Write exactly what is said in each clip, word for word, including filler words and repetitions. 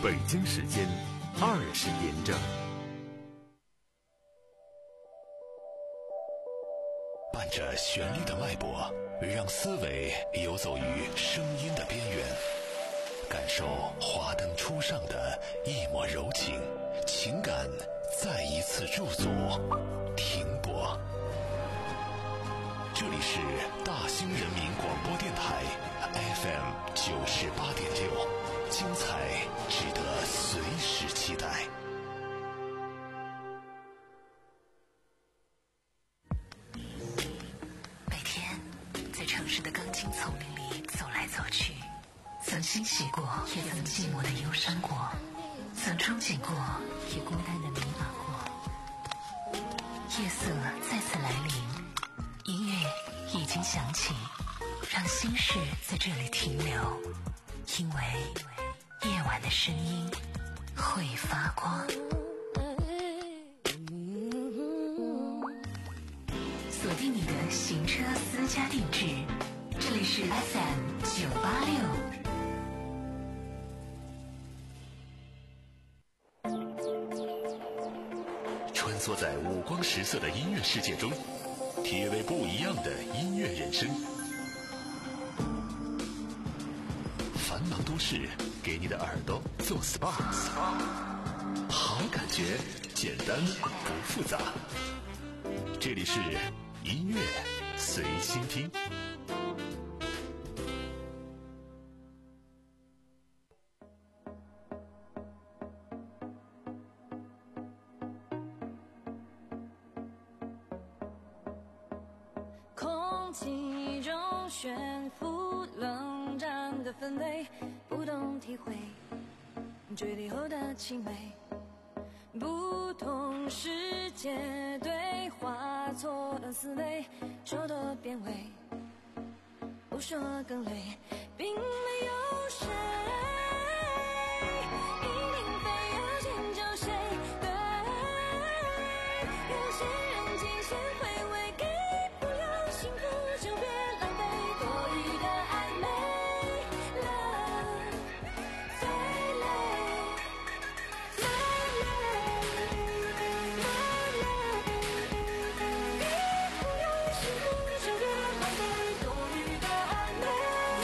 北京时间二十点整。 伴着旋律的脉搏，让思维游走于声音的边缘，感受华灯初上的一抹柔情，情感再一次驻足停泊。这里是大兴人民广播电台 F M 九十八点六，精彩值得随时期待。 每天在城市的钢筋丛林里走来走去，曾欣喜过，也曾寂寞的忧伤过，曾憧憬过，也孤单的迷茫过。夜色再次来临，音乐已经响起，让心事在这里停留，因为夜晚的声音会发光。锁定你的行车私家定制，这里是 F M 九八六。 穿梭在五光十色的音乐世界中，体味不一样的音乐人生。繁忙都市给你的耳朵做 S P A， 好感觉简单不复杂。这里是音乐随心听。 空气中悬浮冷战的氛围，不懂体会坠地后的凄美，不同世界对话错乱思维，说多变味，不说更累，并没有谁一定非要迁就谁，对，有些人极限回味，给不了幸福就别浪费多余的暧昧了，最累最累最累，给不了幸福就别浪费多余的暧昧，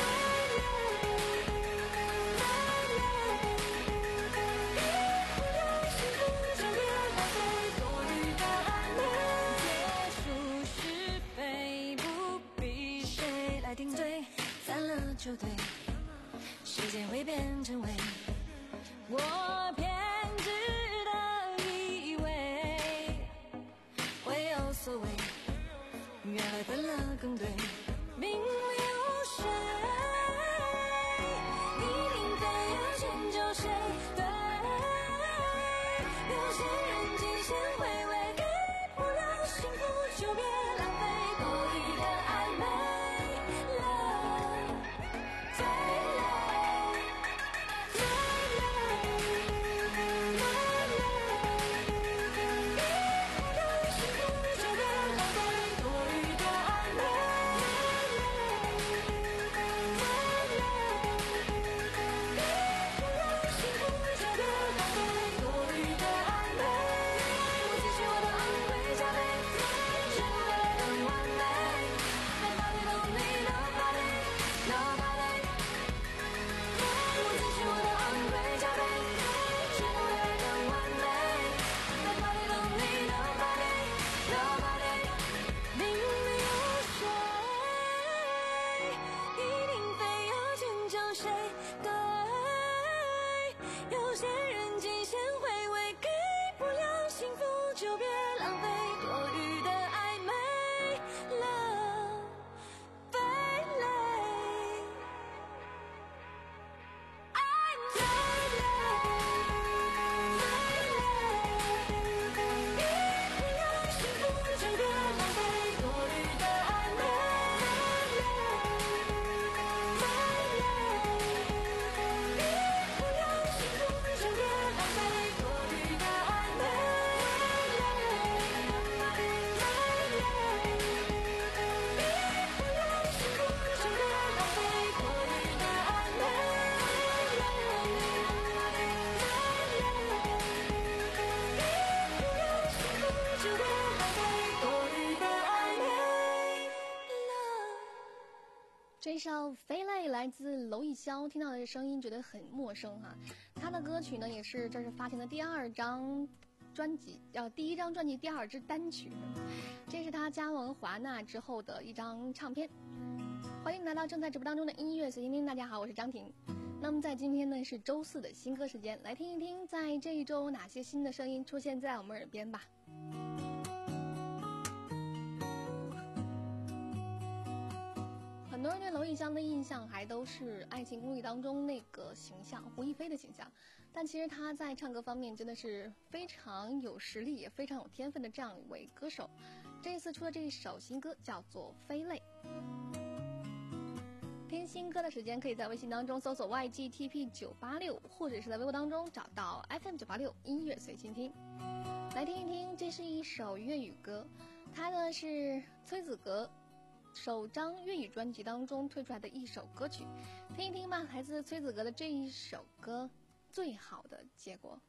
给不了幸福就别浪费多余的暧昧，结束是非，不必谁来顶罪，散了就对，时间会变成灰，我偏执的以为会有所谓，原来分了更对，并没有谁一定非要迁就谁，对，有些人极限回味，给不了幸福就别浪费多余的暧昧了，最累最累最累，给不了幸福就别浪费多余的暧昧，最累一首《飞泪》来自娄艺潇，听到的声音觉得很陌生哈。他的歌曲呢，也是这是发行的第二张专辑，呃，第一张专辑第二支单曲，这是他加盟华纳之后的一张唱片。欢迎来到正在直播当中的音乐随心听，大家好，我是张婷。那么在今天呢是周四的新歌时间，来听一听在这一周哪些新的声音出现在我们耳边吧。很多人对娄艺潇的印象还都是《爱情公寓》当中那个形象，胡一菲的形象，但其实他在唱歌方面真的是非常有实力也非常有天分的这样一位歌手。这一次出的这一首新歌叫做《飞泪》。听新歌的时间可以在微信当中搜索 Y G T P 九八六， 或者是在微博当中找到 F M 九八六音乐随心听。来听一听，这是一首粤语歌，它呢是崔子格首张粤语专辑当中推出来的一首歌曲，听一听吧，来自崔子格的这一首歌《最好的结果》。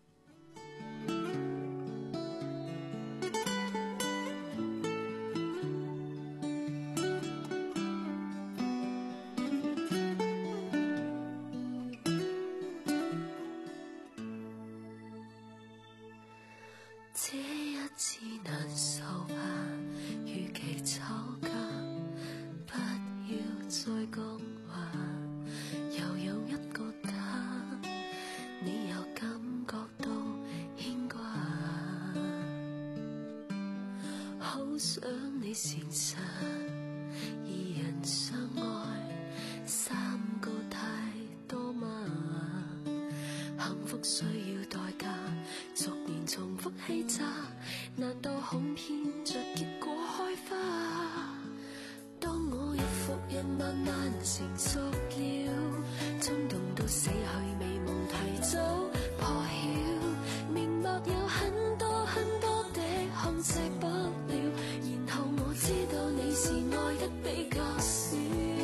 这一次难受吧，與其吵架，不要再講話。又有一個他，你又感覺到牽掛。好想你誠實，二人相愛，三個太多嗎？幸福需要代價，逐年重複欺詐，難道恐騙着結果開花？當我日復日慢慢成熟了，衝動到死去美夢提早破曉，明白有很多很多的控制不了，然後我知道你是愛得比較少。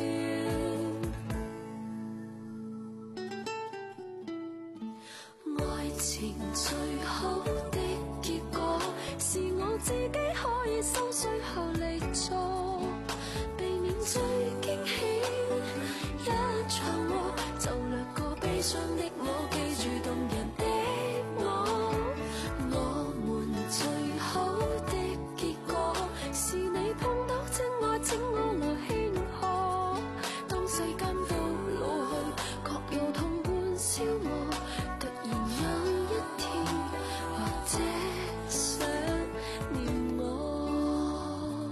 愛情最好的結果是我自己可以心碎後離座，避免最驚險一場禍，就掠過悲傷的我，記住動人的我。我們最好的結果是你碰到真愛，請我來慶賀。當世間都老去，確有痛般消磨，突然有一天或者想念我。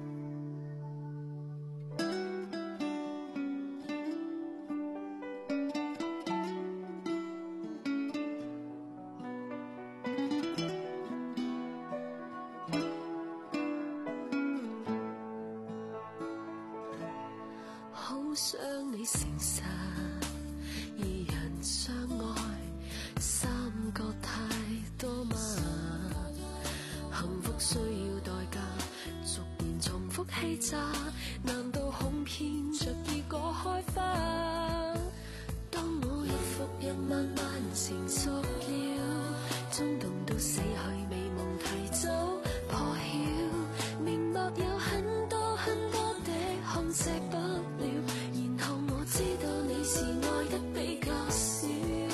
好想你誠實，二人相愛，三個太多嗎？幸福需要代價，逐年重複欺詐，難道恐騙着結果開花？當我日復日慢慢成熟了，衝動到死去美夢提早破曉，明白有很多很多的控制不了，然後我知道你是愛得比較少。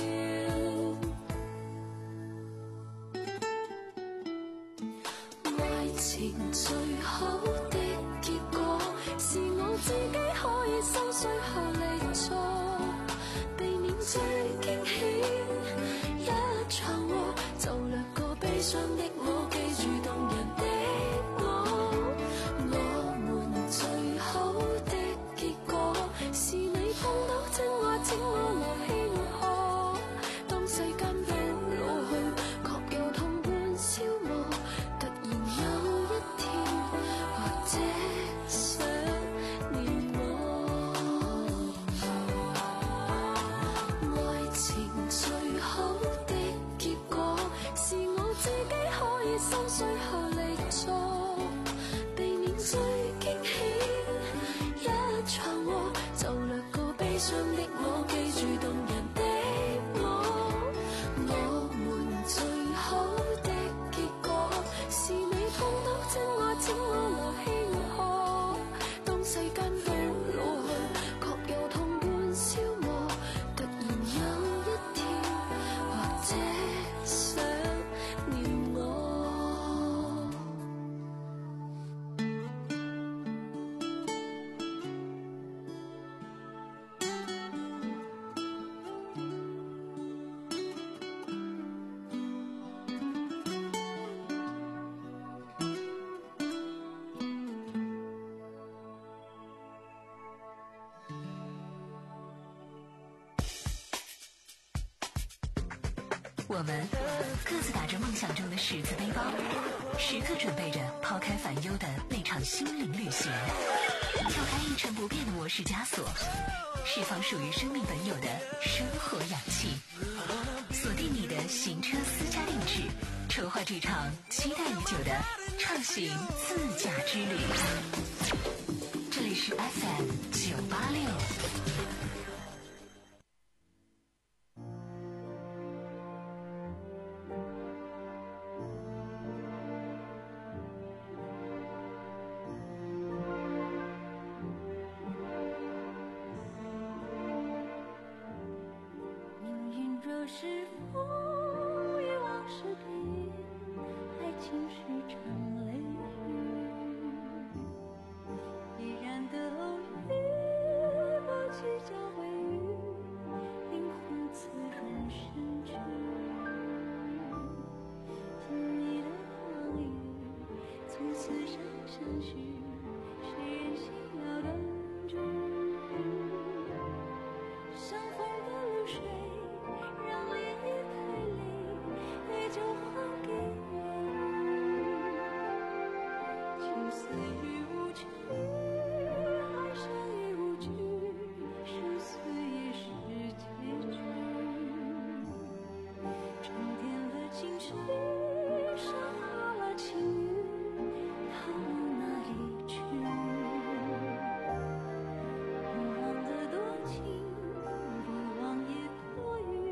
愛情最好的結果是我自己可以心碎後離座，避免最驚險一場禍，就掠過悲傷的我，記住動人的我。我們最好的結果是你碰到真愛，請我來慶賀。當世間都老去，確有痛般消磨，突然有一天或者想念我。愛情最好的結果是我自己可我们各自打着梦想中的十字背包，时刻准备着抛开烦忧的那场心灵旅行，跳开一成不变的模式枷锁，释放属于生命本有的生活氧气，锁定你的行车私家定制，筹划这场期待已久的创行自驾之旅。这里是 F M 九八六。 是风雨往事变，爱情是场雷雨，依然的偶遇，不计较回忆，灵魂自然深去。听你的话语，从此生相许，谁人心要断句？相逢的流水。让涟漪开泪，你就还给我。情丝已无趣，爱上已无惧，生死也是结局。沉淀了情绪，升华了情欲，它往哪里去？不忘的多情，不忘也多余。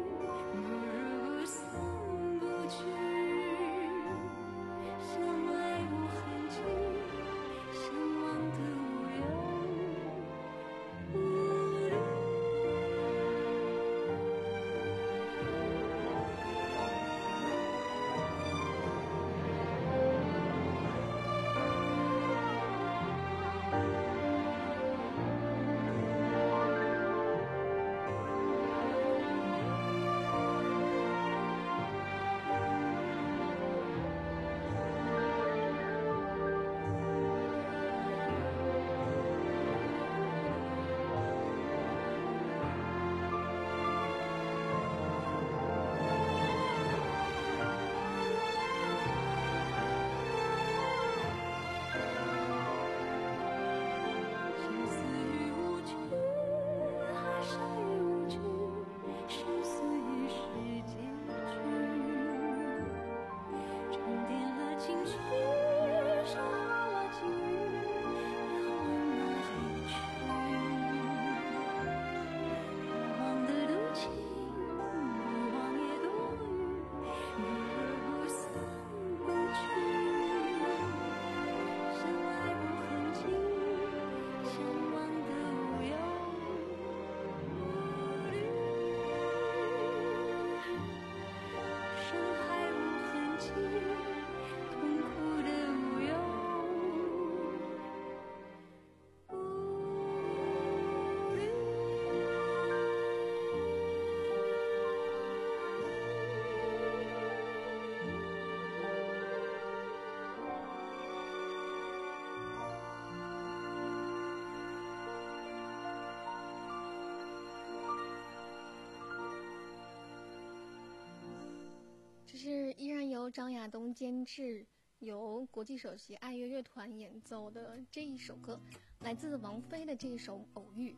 这是依然由张亚东监制，由国际首席爱乐乐团演奏的这一首歌，来自王菲的这一首《偶遇》。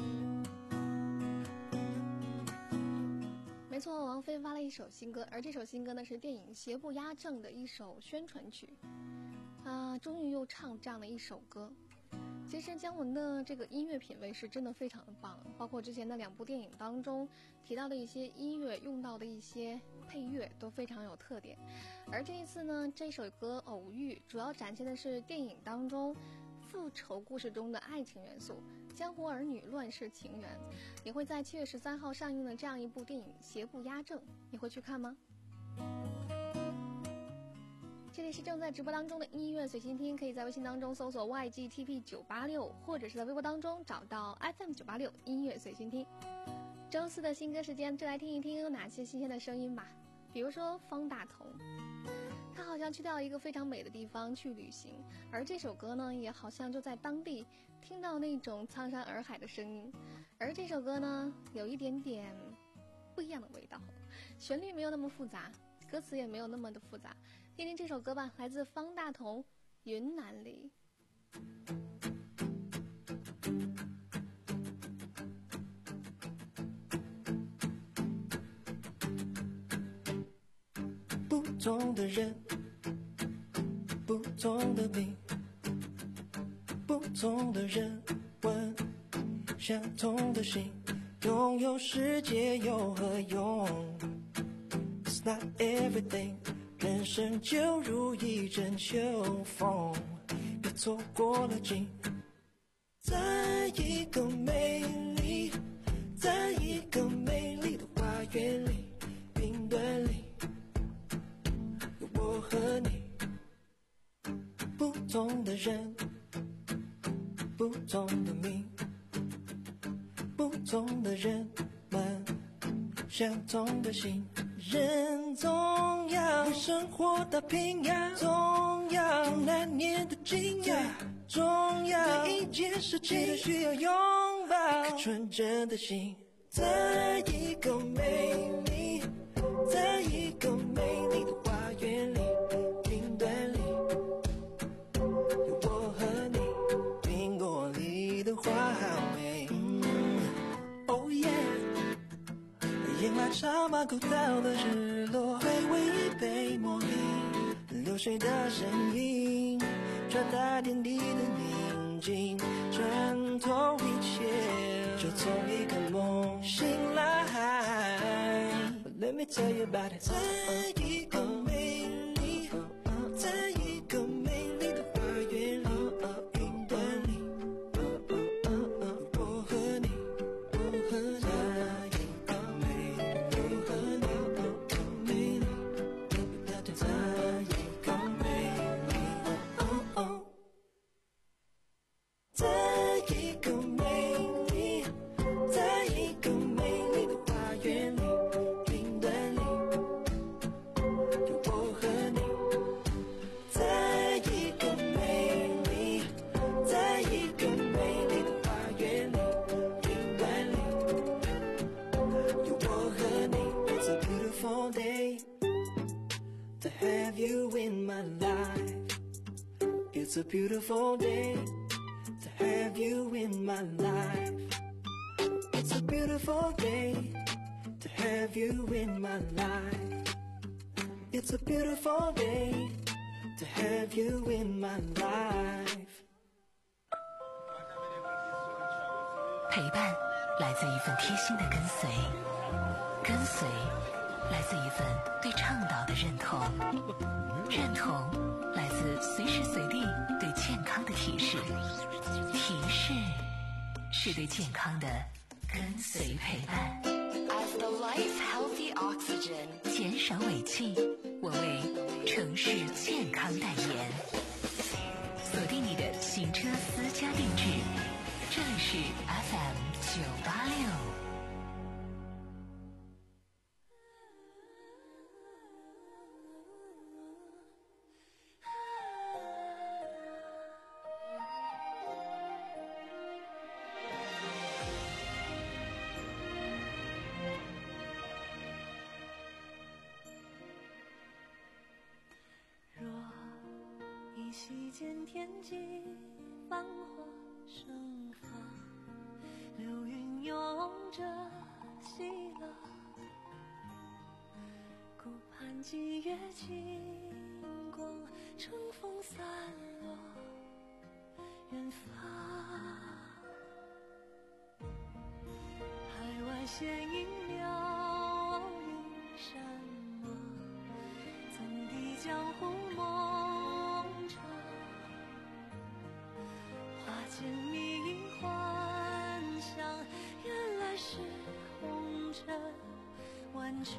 没错，王菲发了一首新歌，而这首新歌呢是电影《邪不压正》的一首宣传曲。啊，终于又唱这样的一首歌。其实姜文的这个音乐品味是真的非常的棒，包括之前的两部电影当中提到的一些音乐用到的一些配乐都非常有特点。而这一次呢，这首歌《偶遇》主要展现的是电影当中复仇故事中的爱情元素，江湖儿女乱世情缘，也会在七月十三号上映的这样一部电影《邪不压正》，你会去看吗？这里是正在直播当中的音乐随心听，可以在微信当中搜索 Y G T P 九八六， 或者是在微博当中找到 F M 九八六音乐随心听。周四的新歌时间，就来听一听有哪些新鲜的声音吧。比如说方大同，他好像去到一个非常美的地方去旅行，而这首歌呢也好像就在当地听到那种苍山洱海的声音。而这首歌呢有一点点不一样的味道， 旋律没有那么复杂，歌词也没有那么的复杂。听听这首歌吧，来自方大同《云南里》。 不同的人，不同的命，不同的人问相同的心，拥有世界有何用？ It's not everything， 人生就如一阵秋风，别错过了景。在一个美丽，在一个美丽的花园里，云端里有我和你。不同的人，不同的命，不同的人们，相同的心。人总要为生活打拼呀，总要难念的经呀，重要每一件事情都需要拥抱颗纯真的心。在一个美丽，在一个美丽的花园里，云端里有我和你。苹果里的花好美，嗯 Oh yeah， 饮辣茶马古道的日落，回味一杯茉莉，流水的声音，传达天地的宁静，穿透一切，就从一个梦醒来。Let me tell you about it。 在一个美丽，在一个美丽的花园里，云端里我和你，我和你。在一个美丽，我和你，美丽，在一个美丽，在一个美丽，在一个美丽的花园里，云端里有我和你。在一个美丽，在一个美丽的花园里，云端里有我和你。It's a beautiful day to have you in my life. It's a beautiful day to have you in my life. It's a beautiful day to have you in my life. It's a beautiful day to have you in my life. 陪伴来自一份贴心的跟随，跟随来自一份对倡导的认同，认同来自随时随地对健康的提示，提示是对健康的跟随陪伴。 As the life's healthy oxygen， 减少尾气，我为城市健康代言。锁定你的行车私家定制，这里是 F M 九八六。 席间天际繁华盛放，流云拥着喜乐，顾盼霁月清光，乘风散落远方。海外闲影流云山漠，曾抵江湖梦着。花间迷幻想，原来是红尘万丈。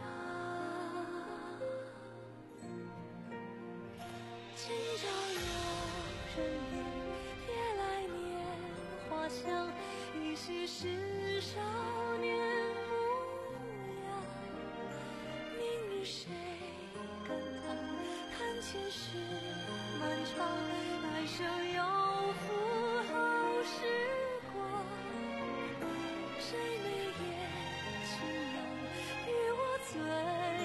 今朝有人影，别来年华香，依稀是少年模样。明日谁跟他看前世漫长，来生有负好时光。谁眉眼轻扬，与我醉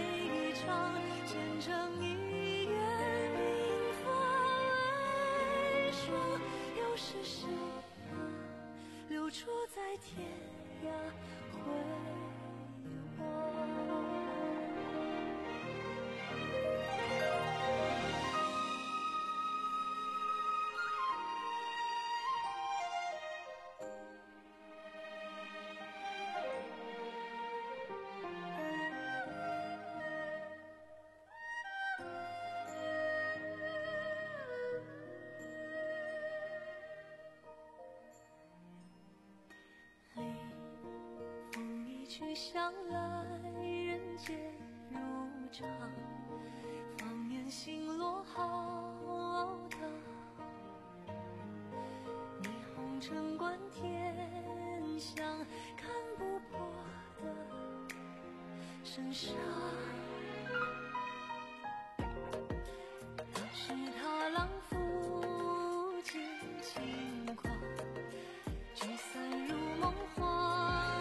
天涯回望。去向来人间如常，放眼星落浩荡，霓虹城关天香，看不破的身上。当时踏浪抚尽轻狂，聚散如梦幻。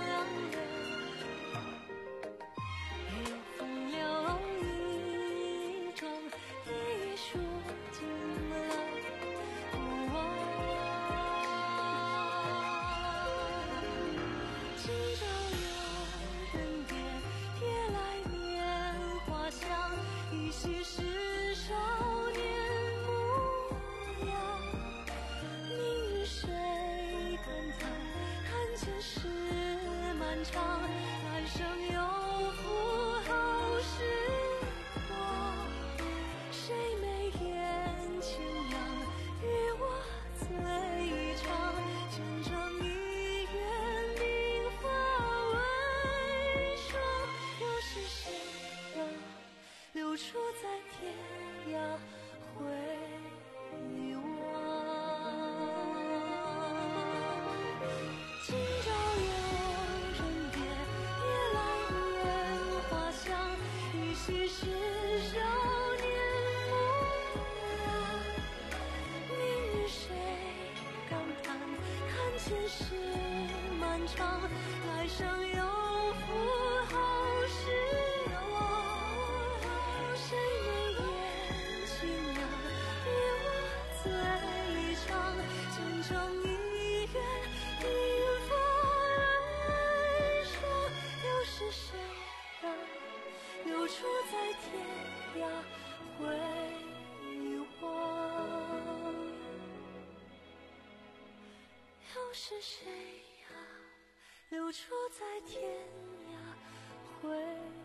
是谁啊，流出在天涯回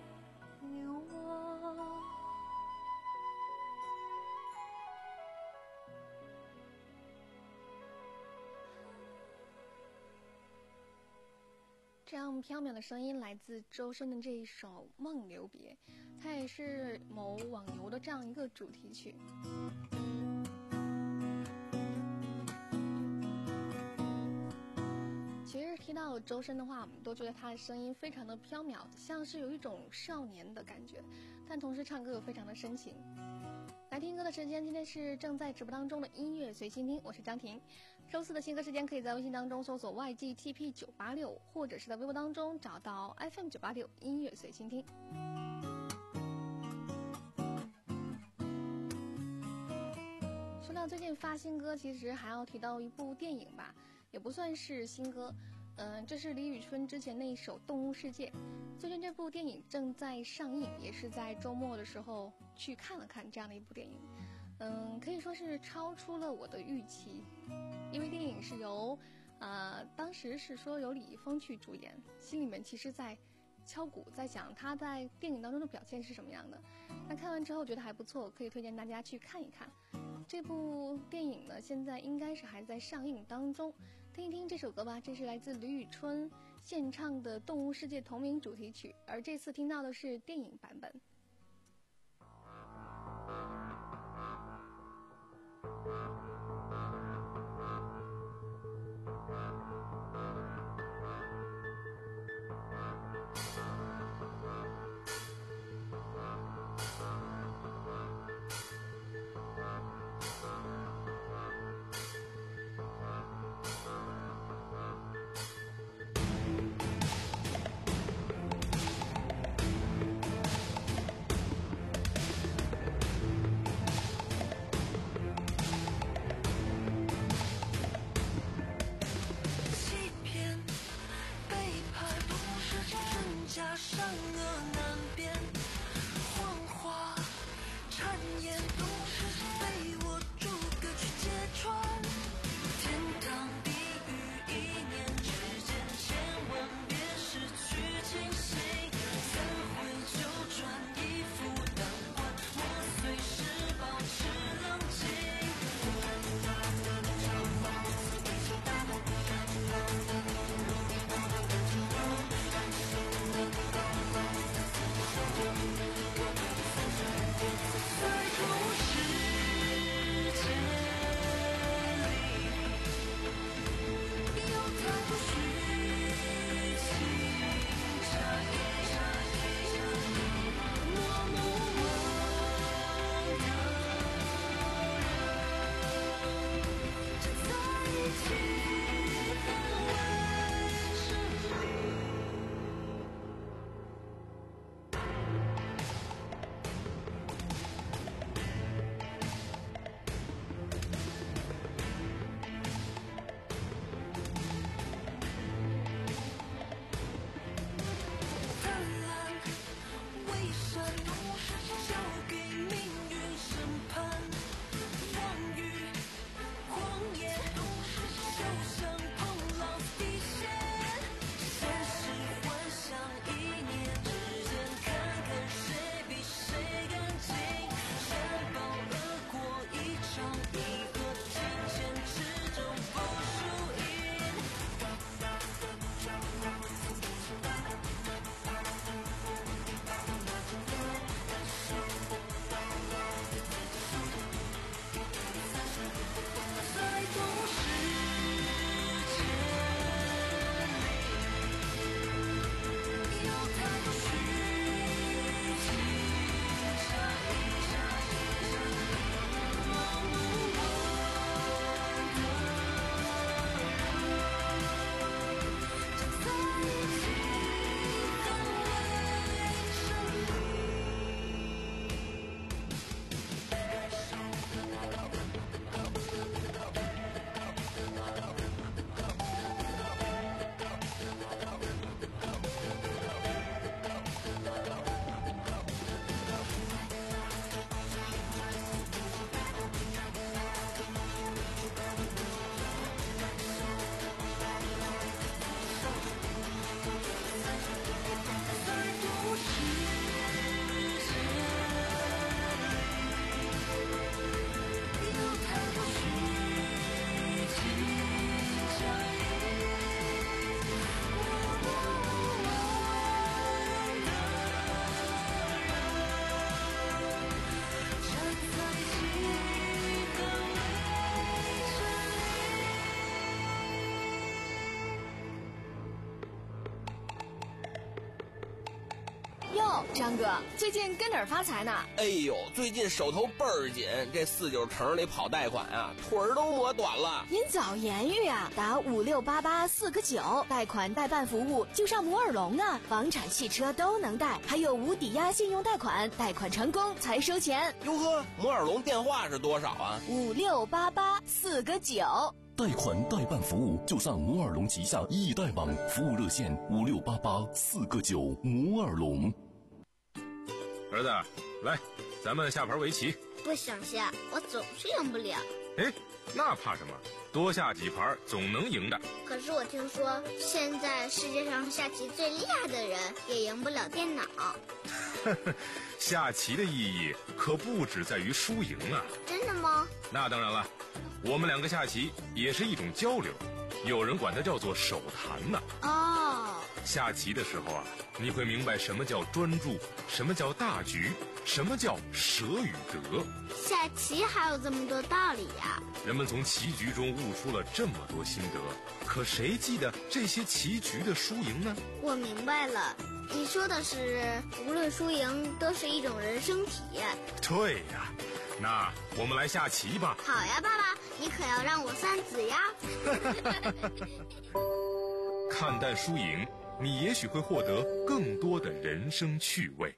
望。 这样飘渺的声音来自周深的这一首《梦留别》，它也是某网游的这样一个主题曲。其实提到周深的话，我们都觉得他的声音非常的飘渺，像是有一种少年的感觉，但同时唱歌又非常的深情。来听歌的时间，今天是正在直播当中的音乐随心听，我是张婷。周四的新歌时间可以在微信当中搜索 Y G T P 九八六，或者是在微博当中找到 F M 九八六音乐随心听。说到最近发新歌，其实还要提到一部电影吧，也不算是新歌，嗯、呃，这是李宇春之前那一首《动物世界》。最近这部电影正在上映，也是在周末的时候去看了看这样的一部电影。嗯，可以说是超出了我的预期，因为电影是由，呃，当时是说由李易峰去主演，心里面其实在敲鼓，在想他在电影当中的表现是什么样的。那看完之后觉得还不错，可以推荐大家去看一看。这部电影呢，现在应该是还在上映当中，听一听这首歌吧。这是来自李宇春献唱的《动物世界》同名主题曲，而这次听到的是电影版本。 哟，张哥，最近跟哪儿发财呢？ 哎呦，最近手头倍儿紧，这四九城里跑贷款啊，腿儿都磨短了。 您早言语啊，打五六八八四个九，贷款代办服务就上摩尔龙啊，房产、汽车都能贷，还有无抵押信用贷款，贷款成功才收钱。 哟呵，摩尔龙电话是多少啊？ 五六八八四个九。 贷款代办服务就上摩尔龙旗下易贷网，服务热线五六八八四个九。摩尔龙。 儿子，来，咱们下盘围棋。 不想下，我总是赢不了。 哎，那怕什么？多下几盘总能赢的。 可是我听说，现在世界上下棋最厉害的人也赢不了电脑。 下棋的意义可不只在于输赢啊！ 真的吗？ 那当然了，我们两个下棋也是一种交流，有人管它叫做手谈呢。 哦， 下棋的时候啊，你会明白什么叫专注，什么叫大局，什么叫舍与得。 下棋还有这么多道理呀！ 人们从棋局中悟出了这么多心得，可谁记得这些棋局的输赢呢？ 我明白了，你说的是无论输赢都是一种人生体验。 对呀，那我们来下棋吧。 好呀，爸爸，你可要让我算子呀。 看淡输赢，你也许会获得更多的人生趣味。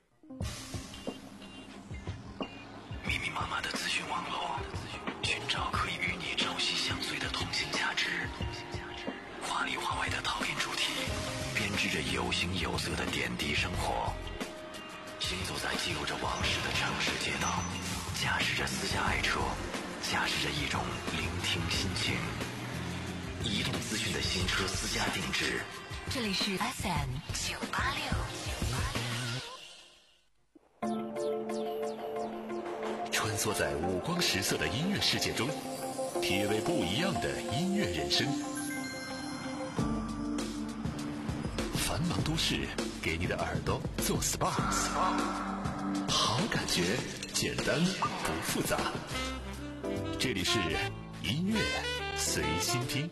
密密麻麻的资讯网络，寻找可以与你朝夕相随的通信价值。华里华外的讨论主题，编织着有形有色的点滴生活。行走在记录着往事的城市街道，驾驶着私家爱车，驾驶着一种聆听心情。移动资讯的新车私家定制。 这里是 F M 九八六。 穿梭在五光十色的音乐世界中，体味不一样的音乐人生。繁忙都市给你的耳朵做 S P A， 好感觉，简单不复杂。这里是音乐随心听。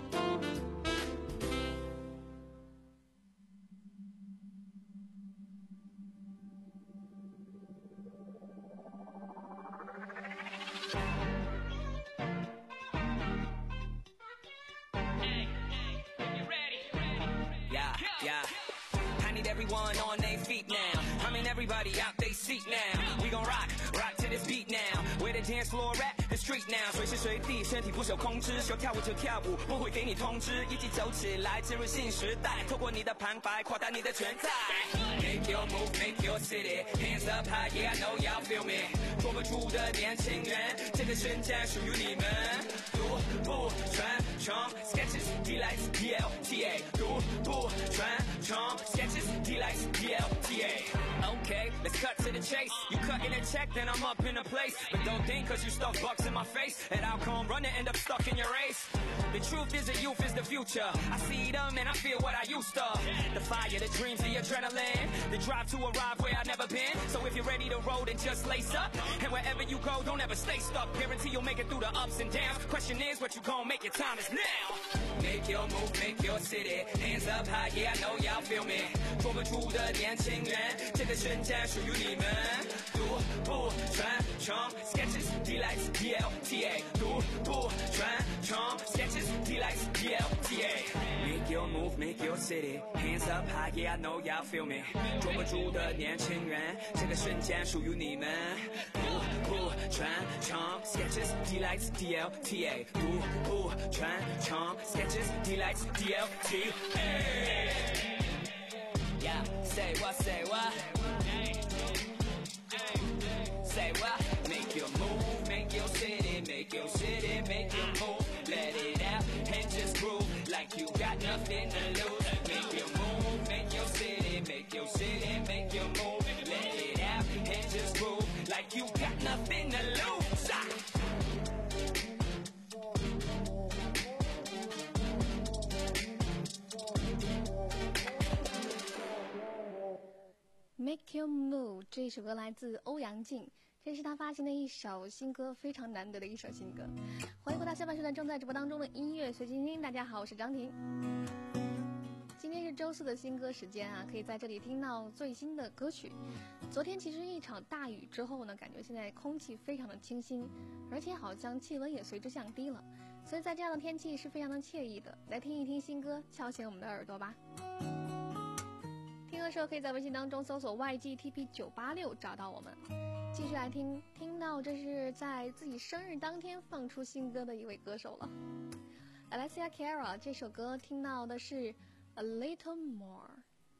Everyone on their feet now. I mean everybody out they seat now. We gon' rock, rock to this beat now. Where the dance floor at, the street now. 随时随地身体不受控制，说跳舞就跳舞，不会给你通知。一起走起来，进入新时代。透过你的旁白，扩大你的全在。Make your move, make your city. Hands up high, yeah I know y'all feel me. 捉不住的年轻人，这个瞬间属于你们。独步穿冲 sketches, D-lights, D L T A. 独步穿冲 sketches, D-lights, D L T A. Okay, let's cut to the chase. You cutting a check, then I'm up in a place. But don't think cause you stuck bucks in my face that I'll come run and end up stuck in your race. The truth is that youth is the future. I see them and I feel what I used to. The fire, the dreams, the adrenaline. The drive to arrive where I've never been. So if you're ready to roll, then just lace up. And wherever you go, don't ever stay stuck. Guarantee you'll make it through the ups and downs. Question is what you gon' make your time is now. Make your move, make your city. Hands up high, yeah I know y'all feel me. 捉不住的年轻人，这个瞬间属于你们。独步穿冲 sketches, D-lights, D L T A. 独步穿冲 sketches, D-lights, D L T A. Make your move, make your city. Hands up high, yeah I know y'all feel me. 捉不住的年轻人，这个瞬间属于你们。独步穿冲 sketches, D-lights, D L T A. 独步穿冲 sketches, D-lights, D L T A. Yeah, say what, say what? Say what? Make your move, make your city, make your city, make your move. Let it out and just groove like you got nothing to lose. Make your move, make your city, make your city, make your move. Let it out and just groove like you got nothing to lose. Ah! Make You Move 这首歌来自欧阳靖，这是他发行的一首新歌，非常难得的一首新歌。欢迎回到下半时段正在直播当中的音乐随心听，大家好，我是张婷。今今天是周四的新歌时间啊，可以在这里听到最新的歌曲。昨天其实一场大雨之后呢，感觉现在空气非常的清新，而且好像气温也随之降低了，所以在这样的天气是非常的惬意的。来听一听新歌，敲醒我们的耳朵吧。听的时候可以在微信当中搜索 Y G T P 九八六 找到我们。继续来听，听到这是在自己生日当天放出新歌的一位歌手了。Alessia Cara 这首歌听到的是 A Little More。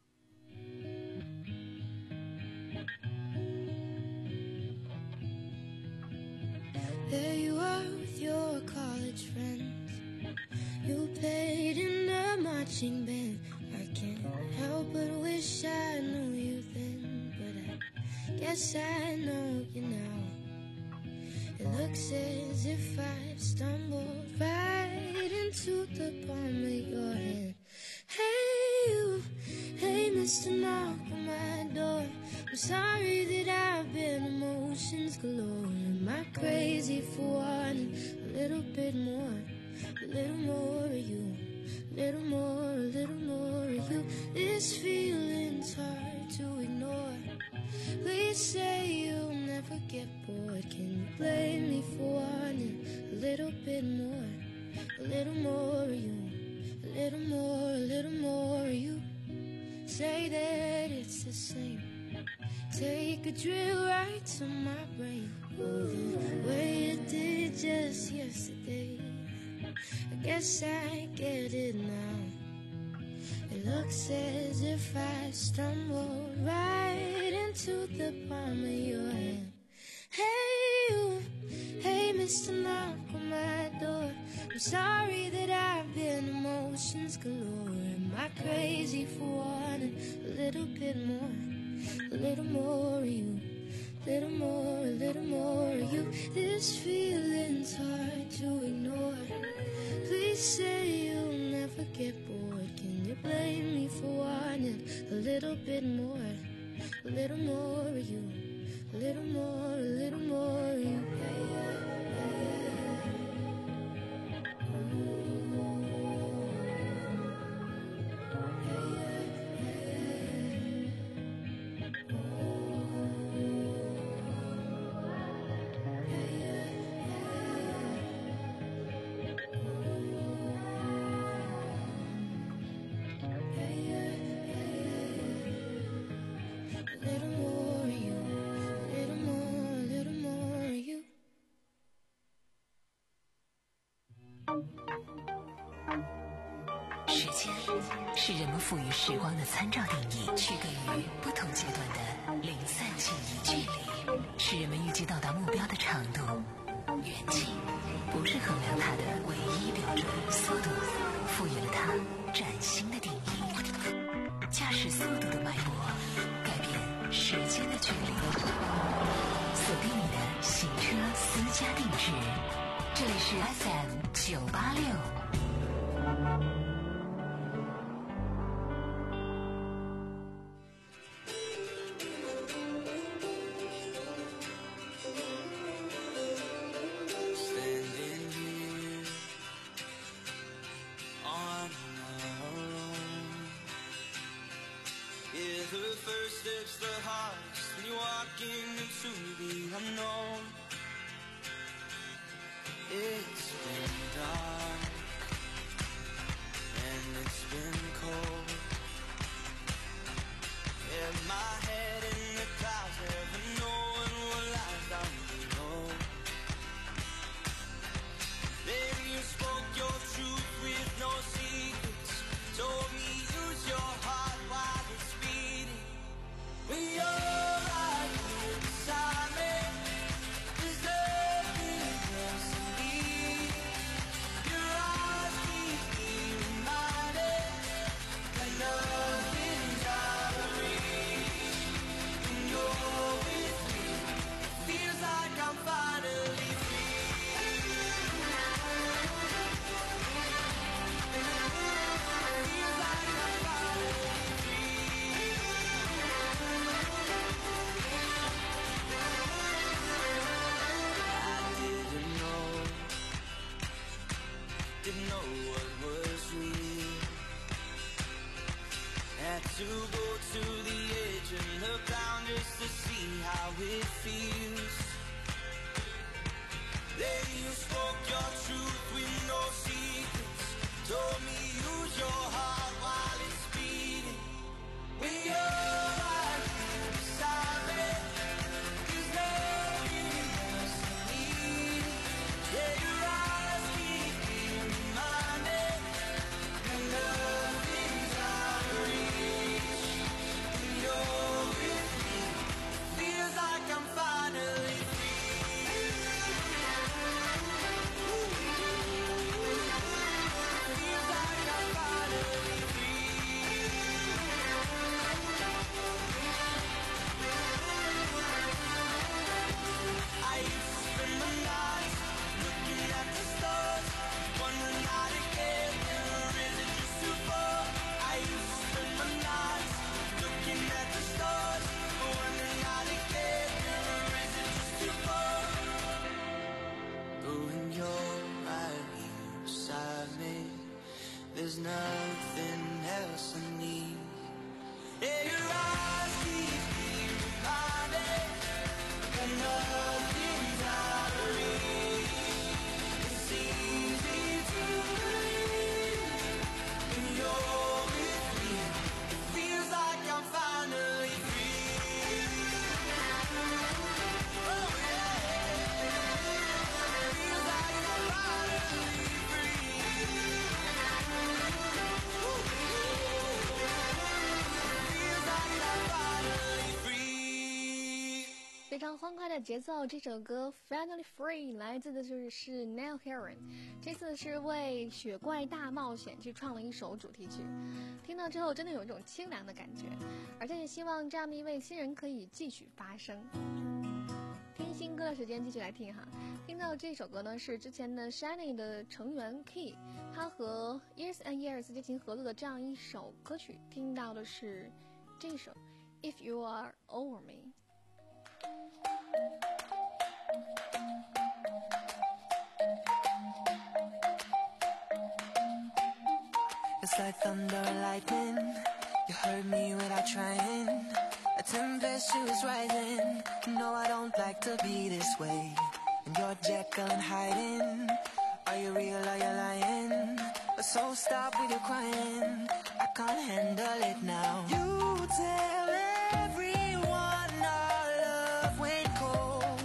There you are with your college friends. You played in the marching band. I can't help but wish I knew you then, but I guess I know you now. It looks as if I've stumbled right into the palm of your hand. Hey you, hey Mister Knock on my door. I'm sorry that I've been emotions galore. Am I crazy for wanting a little bit more? A little more of you, a little more, a little more of you. This feeling's hard to ignore. Please say you'll never get bored. Can you blame me for wanting a little bit more? A little more of you, a little more, a little more of you. Say that it's the same. Take a drill right to my brain. Ooh, the way it did just yesterday. I guess I get it now. It looks as if I stumbled right into the palm of your hand. Hey you, hey Mister Knock on my door. I'm sorry that I've been emotions galore. Am I crazy for wanting a little bit more? A little more of you, little more, a little more of you. This feeling's hard to ignore. Please say you'll never get bored. Can you blame me for wanting a little bit more? A little more of you, a little more, a little more of you. Yeah, yeah, yeah, little more of you, little more, little more of you. 时间是人们赋予时光的参照定义，区隔于不同阶段的零散记忆距离，是人们预计到达目标的长度。远近不是衡量它的唯一标准，速度赋予了它崭新的定义。驾驶速度的脉搏，改变时间的距离。锁定你的行车私家定制，这里是 F M 九八六。 It's been dark just to see how it feels. Then you spoke your truth with no secrets. Told me use your heart while it's beating. When you're right here beside me, there's nothing else I need. Yeah, your eyes keep me reminded that nothing's out of reach. When you're with me, it feels like I'm finally there's nothing else I need. Yeah, your eyes keep me reminded that nothing's out of reach. It's easy to believe when you're with me. It feels like I'm finally free. Oh yeah, it feels like I'm finally free. 非常欢快的节奏，这首歌 Finally Free 来自的就是是 Neil Heron， 这次是为雪怪大冒险去创了一首主题曲，听到之后真的有一种清凉的感觉，而且也希望这样的一位新人可以继续发声。听新歌的时间继续来听哈，听到这首歌呢是之前的 Shiny 的成员 Key， 他和 Years and Years 进行合作的这样一首歌曲，听到的是这首 If You Are Over Me。It's like thunder and lightning. You heard me without trying. A tempestuous rising. No, I don't like to be this way. And you're Jekyll and hiding. Are you real or you lying? So stop with your crying. I can't handle it now. You tell everyone our love went cold.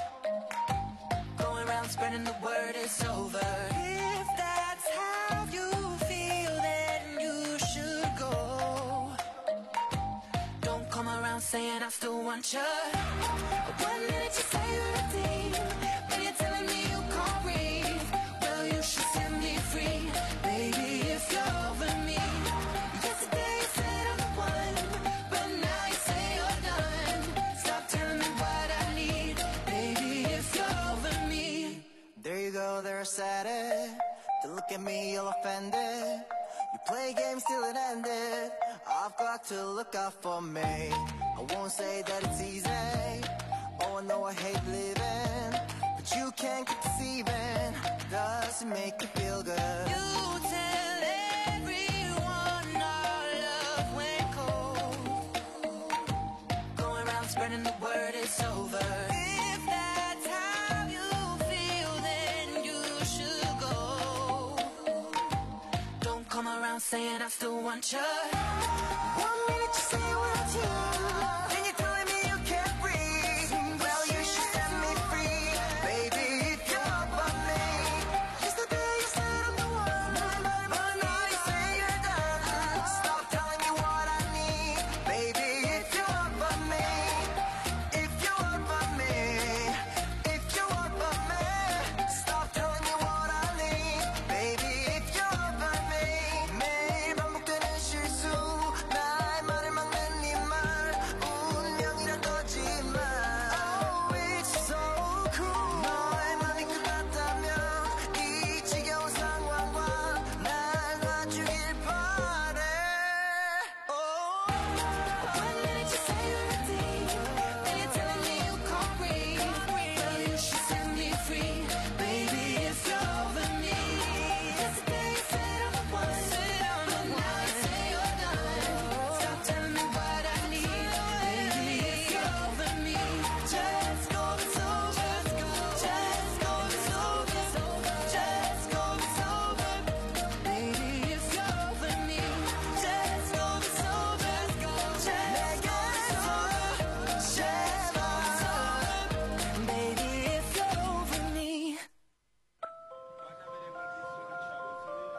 Going around spreading the word it's over. If that's how you feel, then you should go. Don't come around saying I still want you. One minute you say you're a team, then you're telling me you can't breathe. Well, you should set me free, baby, if you're over me. Yesterday you said I'm the one, but now you say you're done. Stop telling me what I need, baby, if you're over me. There you go, they're excited. To look at me, you're offended. You play games till it ended. I've got to look out for me. I won't say that it's easy. Oh, I know I hate living, but you can't keep deceiving. Does it make you feel good? You tell everyone our love went cold. Going around spreading the word it's over. If that's how you feel, then you should go. Don't come around saying I still want you. One minute you say you want you, then you're telling me you can't breathe. Well, you should set me free, baby, if you're over me. Yesterday you said I'm the one, but now you say you're done. Stop telling me what I need, baby, if you're over me. If you're over me, if you're over me. Stop telling me what I need, baby, if you're over me. 매일 반복되는 실수, 나의 말을 막는 네 말.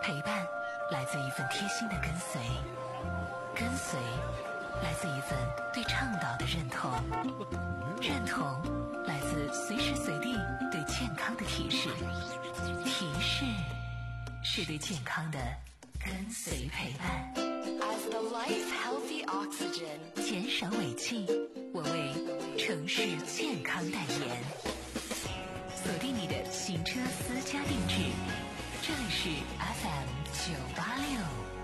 陪伴来自一份贴心的跟随，跟随来自一份对倡导的认同，认同来自随时随地对健康的提示，提示是对健康的跟随陪伴。 As the life healthy oxygen， 减少尾气，我为城市健康代言。锁定你的行车私家定制，这里是 F M 九八六。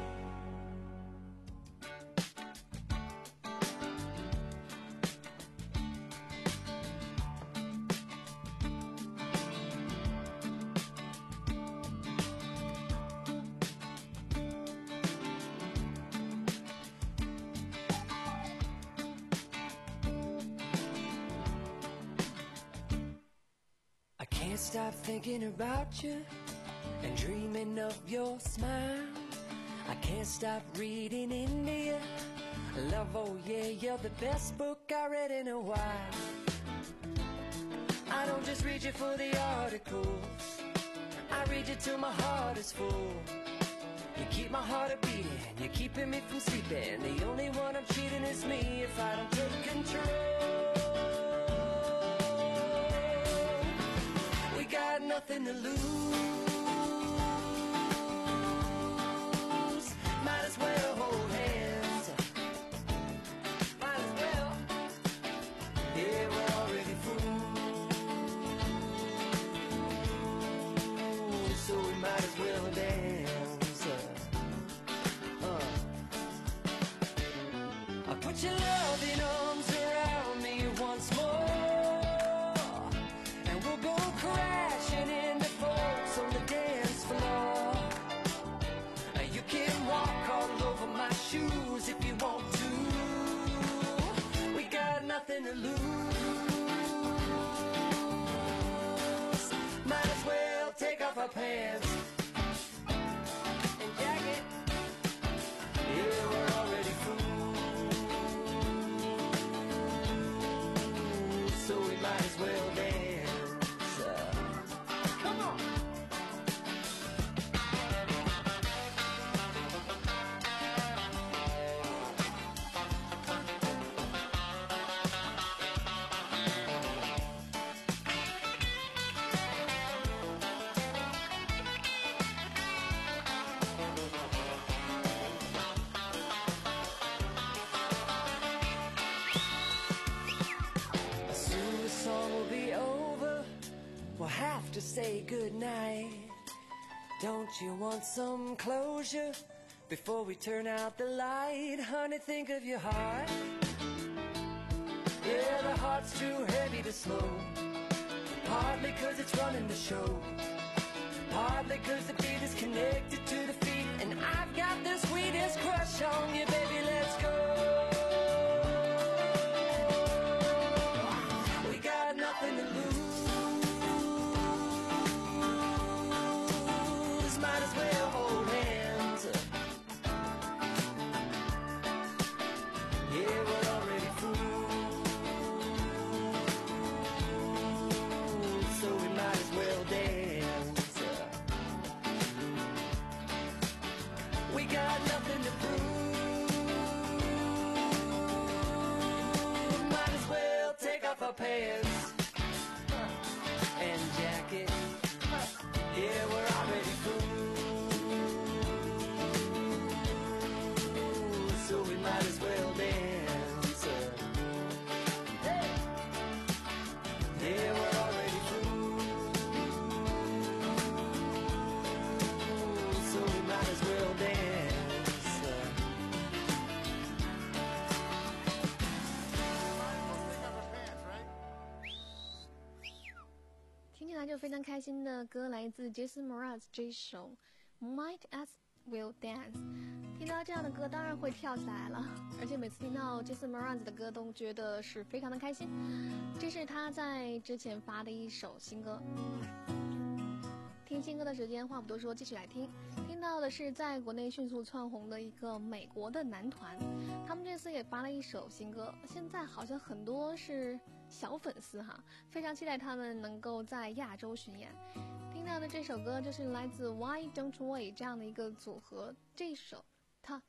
Can't stop thinking about you and dreaming of your smile. I can't stop reading India. Love, oh yeah, you're the best book I read in a while. I don't just read you for the articles, I read you till my heart is full. You keep my heart a beating, you're keeping me from sleeping. The only one I'm cheating is me if I don't take control. Got nothing to lose. Might as well hold hands. Might as well. Yeah, we're already fools, so we might as well dance. Uh. I put your loving arms around me once more. Crashing into folks on the dance floor. You can walk all over my shoes if you want to. We got nothing to lose. Might as well take off our pants and jacket. Yeah, we're already fools, so we might as well dance. To say goodnight. Don't you want some closure before we turn out the light? Honey, think of your heart. Yeah, the heart's too heavy to slow. Partly cause it's running the show, partly cause the beat is connected to the feet. And I've got the sweetest crush on you, baby, let's go. We got nothing to lose. Might as well hold hands. Yeah, we're already fools, so we might as well dance. We got nothing to prove. Might as well take off our pants and jacket. Yeah, we're already fools, so we might as well dance. Hey. Yeah, we're already fools, so we might as well dance. 听起来就非常开心的歌，来自 Jason Mraz 这一首 Might as Well Dance。 听到这样的歌当然会跳起来了，而且每次听到 Jason Mraz 的歌都觉得是非常的开心。这是他在之前发的一首新歌， 听新歌的时间话不多说，继续来听。听到的是在国内迅速窜红的一个美国的男团，他们这次也发了一首新歌，现在好像很多是小粉丝哈，非常期待他们能够在亚洲巡演。听到的这首歌就是来自 Why Don't Wait 这样的一个组合，这首 Talk。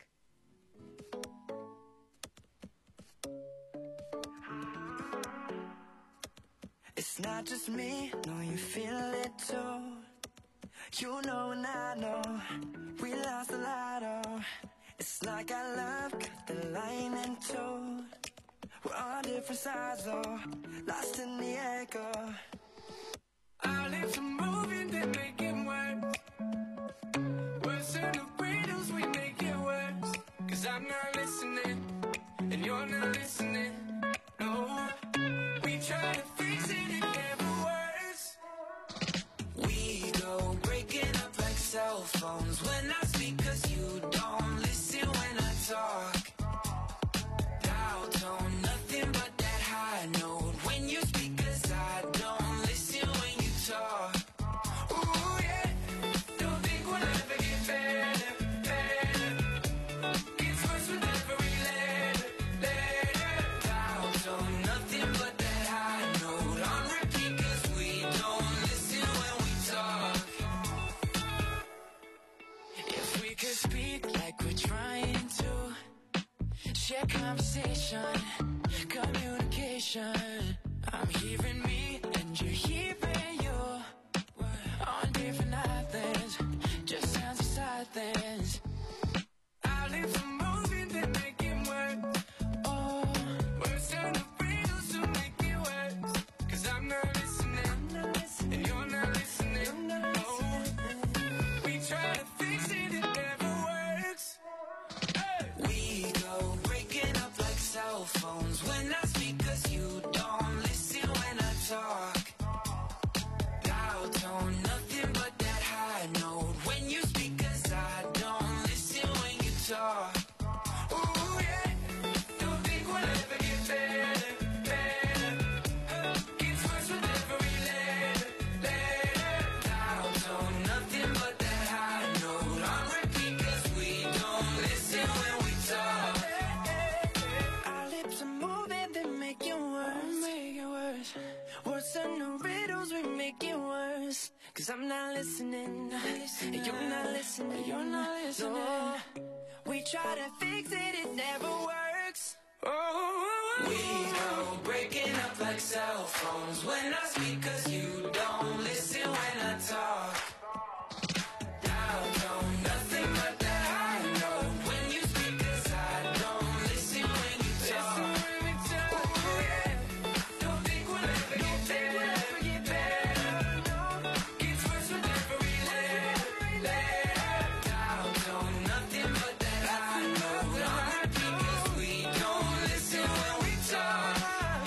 It's not just me, no, you feel it too. You know and I know, we lost a lot of. It's like our love cut the line in two. We're on different sides though, lost in the echo. Our lips are moving, they make it worse. Worse than the riddles, we make it worse. Cause I'm not listening, and you're not listening, no. We try to fix it, it never works. We go breaking up like cell phones when I speak, cause you don't listen when I talk. Dial tone, nothing but that high note when you speak, cause I don't listen when you talk. Ooh yeah, don't think we'll ever get better, better. Gets worse with every letter, letter. Dial tone, nothing but that high note on repeat, cause we don't listen when we talk. If we could speak like we're trying to, share conversation, communication. I'm hearing me and you're hearing you. On different islands, just sounds of silence. Our lips are moving, they make it work. Oh, words turn to riddles to make it worse. Cause I'm not listening, and you're not listening, no. We try to fix it, it never works. Hey! We go breaking up like cell phones when I speak, cause you don't listen when I talk. Dial tone, nothing but that high note when you speak, cause I don't listen when you talk. Ooh yeah, don't think we'll ever get better, better. Gets worse with every letter, letter. Dial tone, nothing but that high note on repeat, cause we don't listen when we talk. Our lips are moving, they make it worse, make it worse. Words are no riddles, we make it worse. Cause I'm not listening, and you're not listening, you're not listening. No. We try to fix it, it never works. Oh, we go breaking up like cell phones when I speak, cause you don't listen when I talk. Dial tone, nothing but that high note when you speak, cause I don't listen when you talk. Ooh, yeah. Don't think we'll ever get better, better. Gets worse with every letter, letter. Dial tone, nothing but that high note on repeat, cause we don't listen when we talk.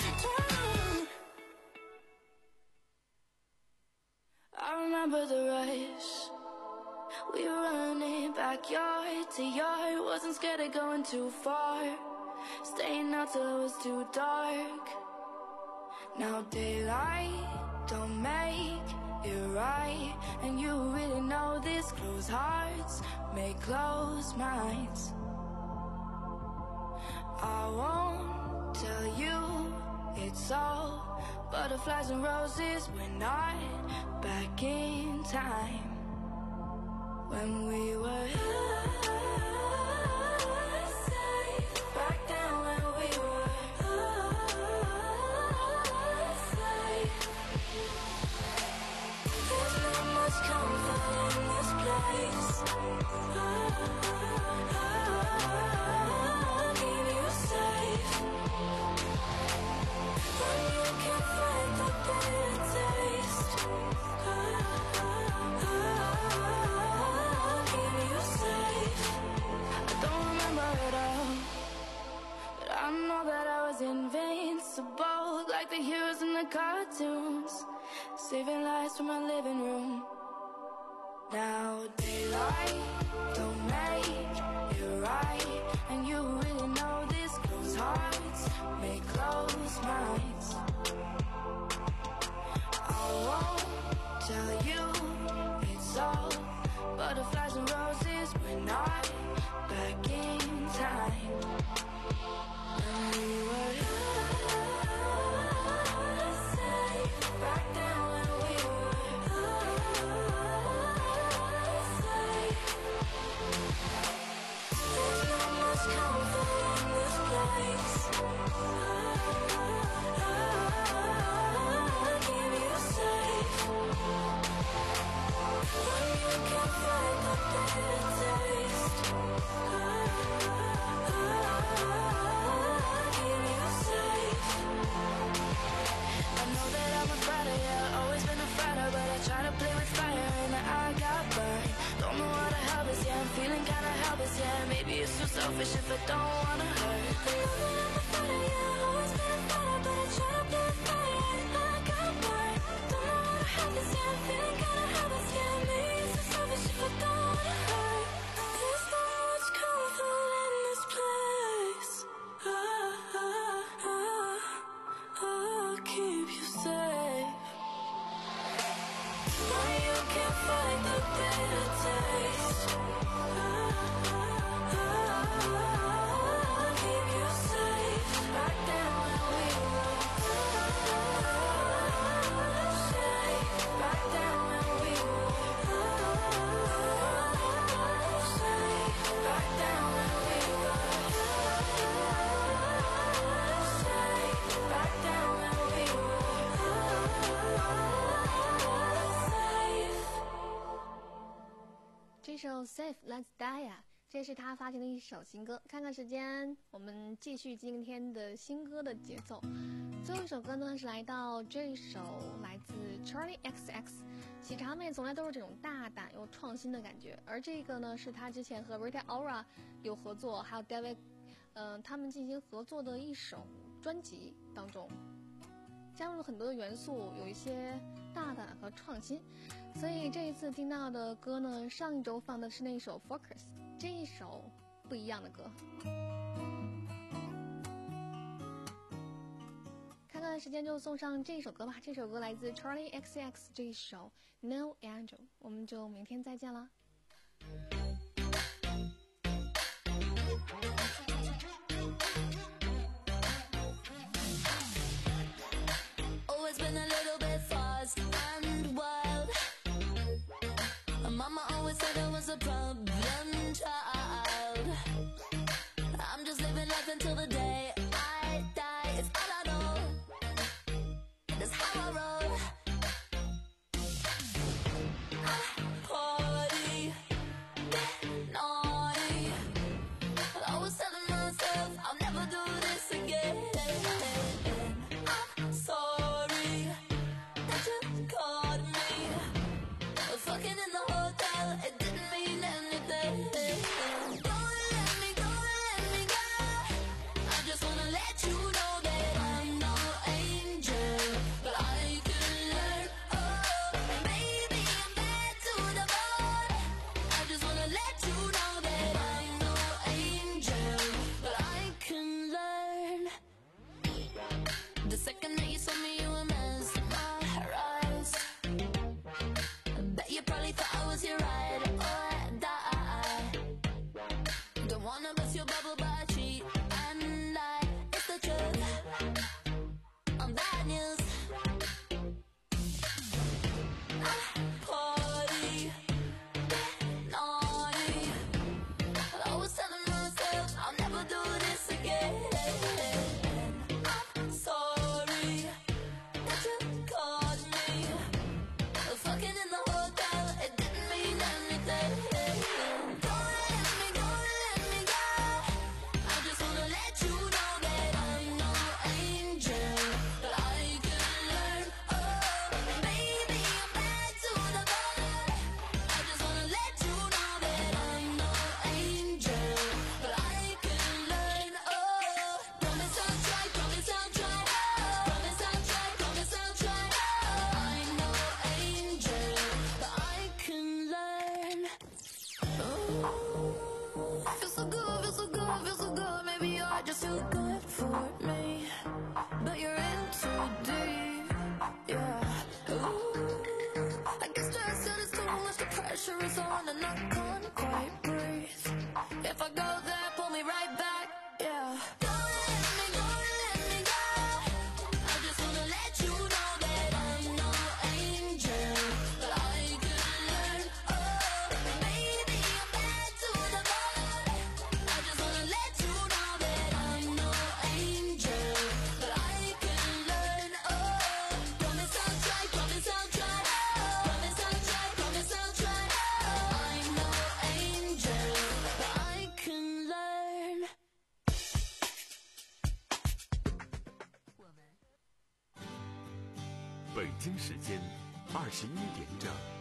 I remember the rush. We were running backyard to yard. Wasn't scared of going too far. Staying out till it was too dark. Now daylight don't make it right. And you really know this. Closed hearts make closed minds. I won't tell you it's all butterflies and roses. We're not back in time when we were back then when we were there's not much comfort in this place. Keep you safe when you can find the bitter taste. Keep you safe. I don't remember it all, but I know that I was invincible, like the heroes in the cartoons, saving lives from my living room. Now daylight don't make it right, and you really know this. Closed hearts make closed minds. I won't tell you it's so selfish if I don't wanna hurt. I know that I'm a fighter, yeah, always been a fighter, but I try to be a fighter. I got bored, don't know how to have this, yeah, I'm feeling kinda helpless, yeah, maybe it's so selfish if I don't wanna hurt. Is there much comfort in this place? Ah, ah, ah, I'll keep you safe. Now you can find the bitter taste. I'll keep you safe. Back then when we were safe. Back then when we were safe. Back then when we were safe. Back then when we were safe. 这首 Safe Let's Die 呀、啊，这是他发行的一首新歌。看看时间，我们继续今天的新歌的节奏。最后一首歌呢是来到这首来自 Charlie X X， 喜茶妹从来都是这种大胆又创新的感觉，而这个呢是他之前和 Rita Ora 有合作，还有 David， 嗯、呃，他们进行合作的一首专辑当中，加入了很多的元素，有一些大胆和创新。所以这一次听到的歌呢，上一周放的是那首 Focus， 这一首不一样的歌。看看时间就送上这首歌吧，这首歌来自 Charlie X X， 这一首 No Angel， 我们就明天再见啦。 Always been a little bit fast and wild. Mama always said I was a problem child. I'm just living life until the day I die. It's all I know. That's how I roll. I party, get naughty. I was telling myself I'll never do this again. I'm sorry that you caught me fucking in the hotel. It didn't mean anything. Don't let me go, let me go. I just wanna let you know that I'm no angel, but I can learn. Oh, maybe I'm bad to the bone. I just wanna let you know that I'm no angel, but I can learn. The second that you saw me, you were mesmerized. Bet you probably thought I was your ride or die. Don't wanna bust your bubble, but I cheat and lie. It's the truth. I'm bad news. I party, get naughty. I was telling myself I'll never do this again. I'm sorry that you caught me fucking in the hotel. It didn't mean anything. Don't let me go, let me go. I just wanna let you know that I'm no angel, but I can learn. Oh, maybe I'm bad to the bone. I just wanna let you know that I'm no angel, but I can learn. Oh, promise I'll try, promise I'll try. Promise I'll try, promise I'll try. I'm no angel, but I can learn. Oh, feels so good, feels so good, feels so good. Maybe you're just too good for me, but you're in too deep. Yeah. Ooh, I get stressed and it's too much. The pressure is on and I can't quite breathe. If I go there, pull me right back. Yeah. Don't let me go, let me go. I just wanna let you know that I'm no angel, but I can learn. Oh, maybe I'm bad to the bone. I just wanna let you know that I'm no angel, but I can learn. Oh, promise I'll try, promise I'll try. Promise I'll try, promise I'll try. I'm no angel, but I can learn. 北京时间二十一点整。